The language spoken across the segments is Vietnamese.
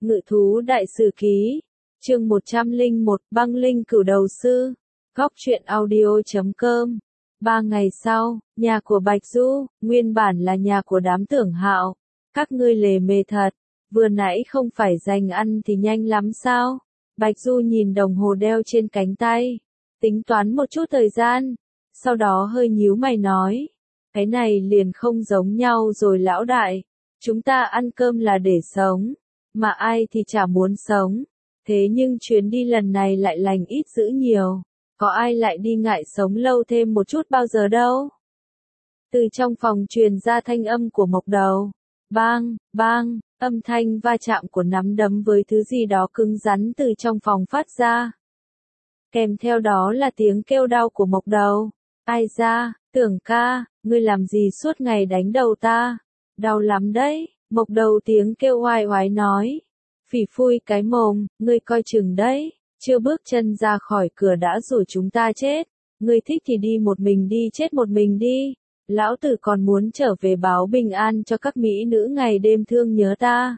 Ngự thú đại sử ký. Chương 101, băng linh cửu đầu sư. Góc truyện audio.com. 3 ngày sau, nhà của Bạch Du, nguyên bản là nhà của đám Tưởng Hạo. Các ngươi lề mề thật, vừa nãy không phải giành ăn thì nhanh lắm sao? Bạch Du nhìn đồng hồ đeo trên cánh tay, tính toán một chút thời gian, sau đó hơi nhíu mày nói. Cái này liền không giống nhau rồi lão đại, chúng ta ăn cơm là để sống, mà ai thì chả muốn sống. Thế nhưng chuyến đi lần này lại lành ít dữ nhiều, có ai lại đi ngại sống lâu thêm một chút bao giờ đâu. Từ trong phòng truyền ra thanh âm của Mộc Đầu. Bang, bang, âm thanh va chạm của nắm đấm với thứ gì đó cứng rắn từ trong phòng phát ra. Kèm theo đó là tiếng kêu đau của Mộc Đầu. Ai ra, Tưởng ca, ngươi làm gì suốt ngày đánh đầu ta? Đau lắm đấy, Mộc Đầu tiếng kêu oai oái nói. Phỉ phui cái mồm, ngươi coi chừng đấy, chưa bước chân ra khỏi cửa đã rồi chúng ta chết. Ngươi thích thì đi một mình đi chết một mình đi. Lão tử còn muốn trở về báo bình an cho các mỹ nữ ngày đêm thương nhớ ta.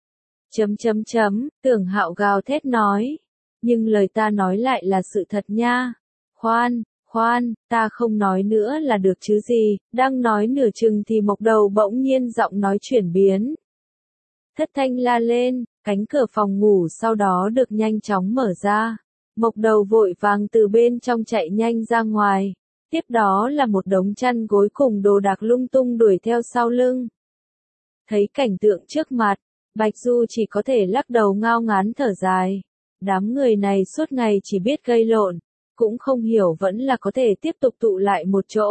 Tưởng Hạo gào thét nói. Nhưng lời ta nói lại là sự thật nha. Khoan, ta không nói nữa là được chứ gì. Đang nói nửa chừng thì Mộc Đầu bỗng nhiên giọng nói chuyển biến. Thất thanh la lên, cánh cửa phòng ngủ sau đó được nhanh chóng mở ra. Mộc Đầu vội vàng từ bên trong chạy nhanh ra ngoài. Tiếp đó là một đống chăn gối cùng đồ đạc lung tung đuổi theo sau lưng. Thấy cảnh tượng trước mặt, Bạch Du chỉ có thể lắc đầu ngao ngán thở dài. Đám người này suốt ngày chỉ biết gây lộn, cũng không hiểu vẫn là có thể tiếp tục tụ lại một chỗ.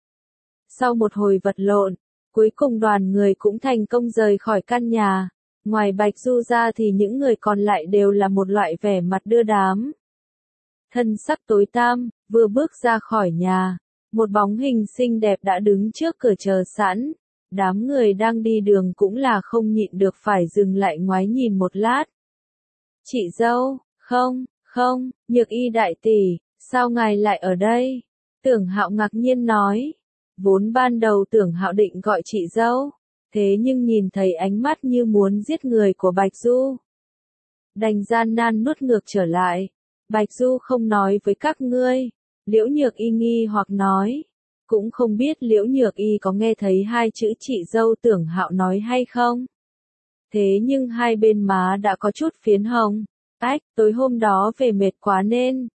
Sau một hồi vật lộn, cuối cùng đoàn người cũng thành công rời khỏi căn nhà. Ngoài Bạch Du ra thì những người còn lại đều là một loại vẻ mặt đưa đám. Thân sắc tối tăm, vừa bước ra khỏi nhà, một bóng hình xinh đẹp đã đứng trước cửa chờ sẵn. Đám người đang đi đường cũng là không nhịn được phải dừng lại ngoái nhìn một lát. Chị dâu, không, Nhược Y đại tỷ, sao ngài lại ở đây? Tưởng Hạo ngạc nhiên nói. Vốn ban đầu Tưởng Hạo định gọi chị dâu, thế nhưng nhìn thấy ánh mắt như muốn giết người của Bạch Du, đành gian nan nuốt ngược trở lại. Bạch Du không nói với các ngươi. Liễu Nhược Y nghi hoặc nói. Cũng không biết Liễu Nhược Y có nghe thấy hai chữ chị dâu Tưởng Hạo nói hay không. Thế nhưng hai bên má đã có chút phiến hồng. Tối hôm đó về mệt quá nên.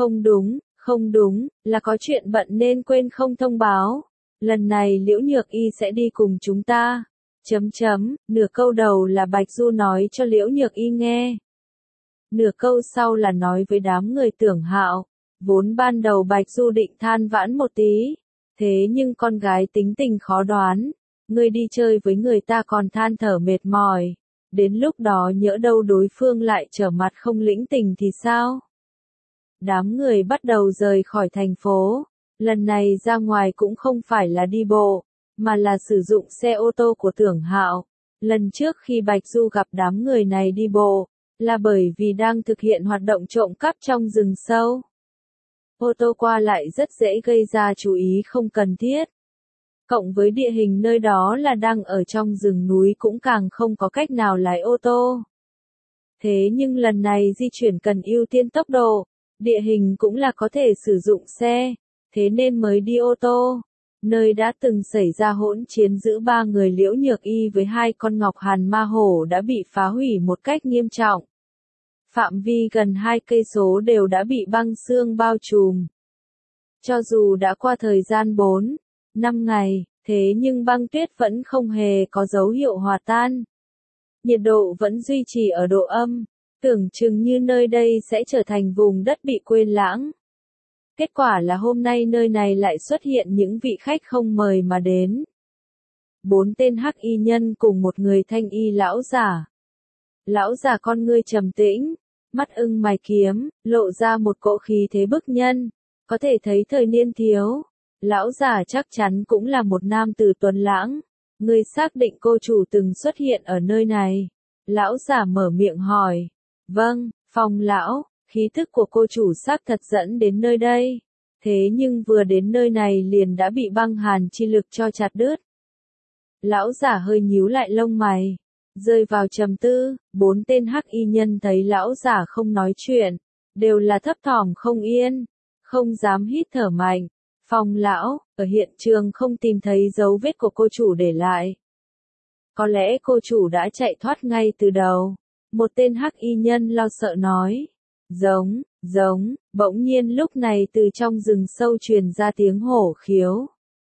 Không đúng, là có chuyện bận nên quên không thông báo. Lần này Liễu Nhược Y sẽ đi cùng chúng ta. Nửa câu đầu là Bạch Du nói cho Liễu Nhược Y nghe. Nửa câu sau là nói với đám người Tưởng Hạo. Vốn ban đầu Bạch Du định than vãn một tí. Thế nhưng con gái tính tình khó đoán. Người đi chơi với người ta còn than thở mệt mỏi. Đến lúc đó nhỡ đâu đối phương lại trở mặt không lĩnh tình thì sao? Đám người bắt đầu rời khỏi thành phố. Lần này ra ngoài cũng không phải là đi bộ, mà là sử dụng xe ô tô của Tưởng Hạo. Lần trước khi Bạch Du gặp đám người này đi bộ, là bởi vì đang thực hiện hoạt động trộm cắp trong rừng sâu. Ô tô qua lại rất dễ gây ra chú ý không cần thiết. Cộng với địa hình nơi đó là đang ở trong rừng núi cũng càng không có cách nào lái ô tô. Thế nhưng lần này di chuyển cần ưu tiên tốc độ, địa hình cũng là có thể sử dụng xe, thế nên mới đi ô tô. Nơi đã từng xảy ra hỗn chiến giữa 3 người Liễu Nhược Y với 2 con Ngọc Hàn Ma Hổ đã bị phá hủy một cách nghiêm trọng. Phạm vi gần 2 cây số đều đã bị băng sương bao trùm. Cho dù đã qua thời gian 4-5 ngày, thế nhưng băng tuyết vẫn không hề có dấu hiệu hòa tan. Nhiệt độ vẫn duy trì ở độ âm, tưởng chừng như nơi đây sẽ trở thành vùng đất bị quên lãng. Kết quả là hôm nay nơi này lại xuất hiện những vị khách không mời mà đến. 4 tên hắc y nhân cùng một người thanh y lão giả. Lão giả con ngươi trầm tĩnh, mắt ưng mày kiếm, lộ ra một cỗ khí thế bức nhân, có thể thấy thời niên thiếu. Lão giả chắc chắn cũng là một nam tử tuấn lãng. Ngươi xác định cô chủ từng xuất hiện ở nơi này. Lão giả mở miệng hỏi. Vâng, Phong lão, khí thức của cô chủ xác thật dẫn đến nơi đây. Thế nhưng vừa đến nơi này liền đã bị băng hàn chi lực cho chặt đứt. Lão giả hơi nhíu lại lông mày. Rơi vào trầm tư, 4 tên hắc y nhân thấy lão giả không nói chuyện, đều là thấp thỏm không yên, không dám hít thở mạnh. Phong lão, ở hiện trường không tìm thấy dấu vết của cô chủ để lại. Có lẽ cô chủ đã chạy thoát ngay từ đầu. Một tên hắc y nhân lo sợ nói. Giống, bỗng nhiên lúc này từ trong rừng sâu truyền ra tiếng hổ khiếu.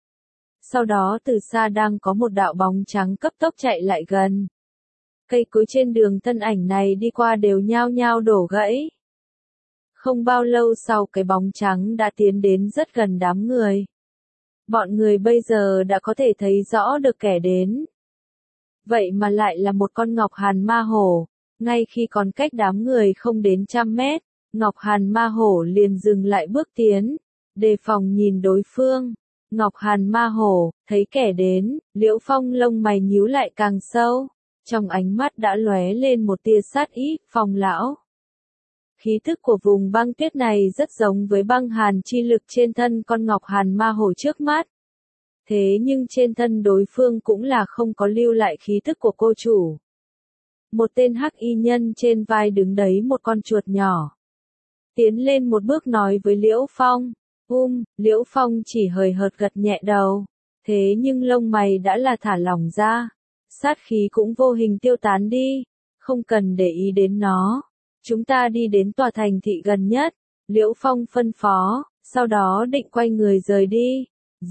Sau đó từ xa đang có một đạo bóng trắng cấp tốc chạy lại gần. Cây cối trên đường thân ảnh này đi qua đều nhao nhao đổ gãy. Không bao lâu sau cái bóng trắng đã tiến đến rất gần đám người. Bọn người bây giờ đã có thể thấy rõ được kẻ đến. Vậy mà lại là một con Ngọc Hàn Ma Hổ. Ngay khi còn cách đám người không đến 100 mét, Ngọc Hàn Ma Hổ liền dừng lại bước tiến, đề phòng nhìn đối phương. Ngọc Hàn Ma Hổ, thấy kẻ đến, Liễu Phong lông mày nhíu lại càng sâu, trong ánh mắt đã lóe lên một tia sát ý. Phong lão. Khí thức của vùng băng tuyết này rất giống với băng hàn chi lực trên thân con Ngọc Hàn Ma Hổ trước mắt. Thế nhưng trên thân đối phương cũng là không có lưu lại khí thức của cô chủ. Một tên hắc y nhân trên vai đứng đấy một con chuột nhỏ. Tiến lên một bước nói với Liễu Phong. Liễu Phong chỉ hời hợt gật nhẹ đầu. Thế nhưng lông mày đã là thả lỏng ra. Sát khí cũng vô hình tiêu tán đi. Không cần để ý đến nó. Chúng ta đi đến tòa thành thị gần nhất. Liễu Phong phân phó. Sau đó định quay người rời đi.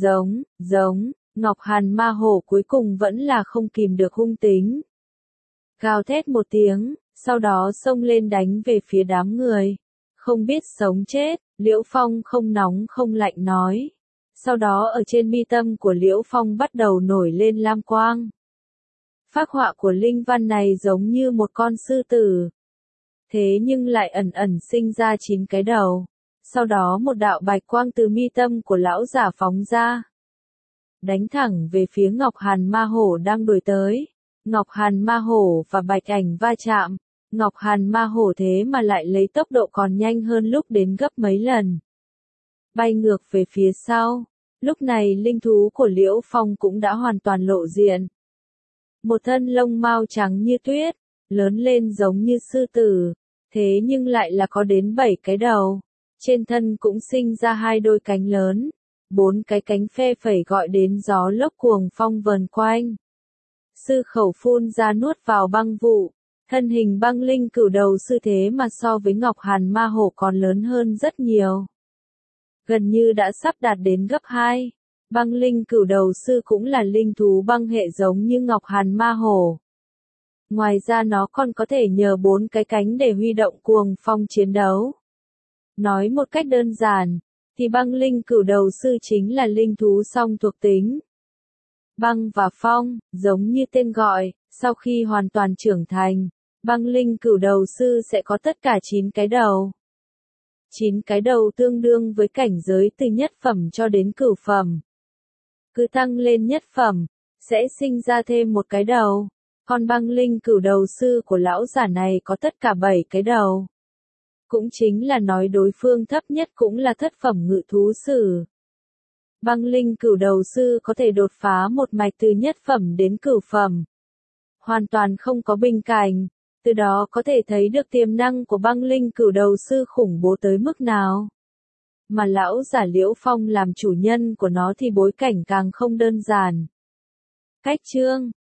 Giống, Ngọc Hàn Ma Hổ cuối cùng vẫn là không kìm được hung tính. Gào thét một tiếng, sau đó xông lên đánh về phía đám người. Không biết sống chết, Liễu Phong không nóng không lạnh nói. Sau đó ở trên mi tâm của Liễu Phong bắt đầu nổi lên lam quang. Phác họa của linh văn này giống như một con sư tử. Thế nhưng lại ẩn ẩn sinh ra 9 cái đầu. Sau đó một đạo bạch quang từ mi tâm của lão giả phóng ra. Đánh thẳng về phía Ngọc Hàn Ma Hổ đang đuổi tới. Ngọc Hàn Ma Hổ và bạch ảnh va chạm. Ngọc Hàn Ma Hổ thế mà lại lấy tốc độ còn nhanh hơn lúc đến gấp mấy lần. Bay ngược về phía sau. Lúc này linh thú của Liễu Phong cũng đã hoàn toàn lộ diện. Một thân lông mao trắng như tuyết, lớn lên giống như sư tử. Thế nhưng lại là có đến 7 cái đầu. Trên thân cũng sinh ra 2 đôi cánh lớn. 4 cái cánh phe phẩy gọi đến gió lốc cuồng phong vờn quanh. Sư khẩu phun ra nuốt vào băng vụ. Thân hình băng linh cửu đầu sư thế mà so với Ngọc Hàn Ma Hổ còn lớn hơn rất nhiều. Gần như đã sắp đạt đến gấp 2. Băng linh cửu đầu sư cũng là linh thú băng hệ giống như Ngọc Hàn Ma Hổ. Ngoài ra nó còn có thể nhờ 4 cái cánh để huy động cuồng phong chiến đấu. Nói một cách đơn giản, thì băng linh cửu đầu sư chính là linh thú song thuộc tính. Băng và phong, giống như tên gọi, sau khi hoàn toàn trưởng thành, băng linh cửu đầu sư sẽ có tất cả 9 cái đầu. 9 cái đầu tương đương với cảnh giới từ nhất phẩm cho đến cửu phẩm. Cứ tăng lên nhất phẩm, sẽ sinh ra thêm một cái đầu. Còn băng linh cửu đầu sư của lão giả này có tất cả 7 cái đầu. Cũng chính là nói đối phương thấp nhất cũng là thất phẩm ngự thú sử. Băng linh cửu đầu sư có thể đột phá một mạch từ nhất phẩm đến cửu phẩm. Hoàn toàn không có bình cảnh, từ đó có thể thấy được tiềm năng của băng linh cửu đầu sư khủng bố tới mức nào. Mà lão giả Liễu Phong làm chủ nhân của nó thì bối cảnh càng không đơn giản. Cách chương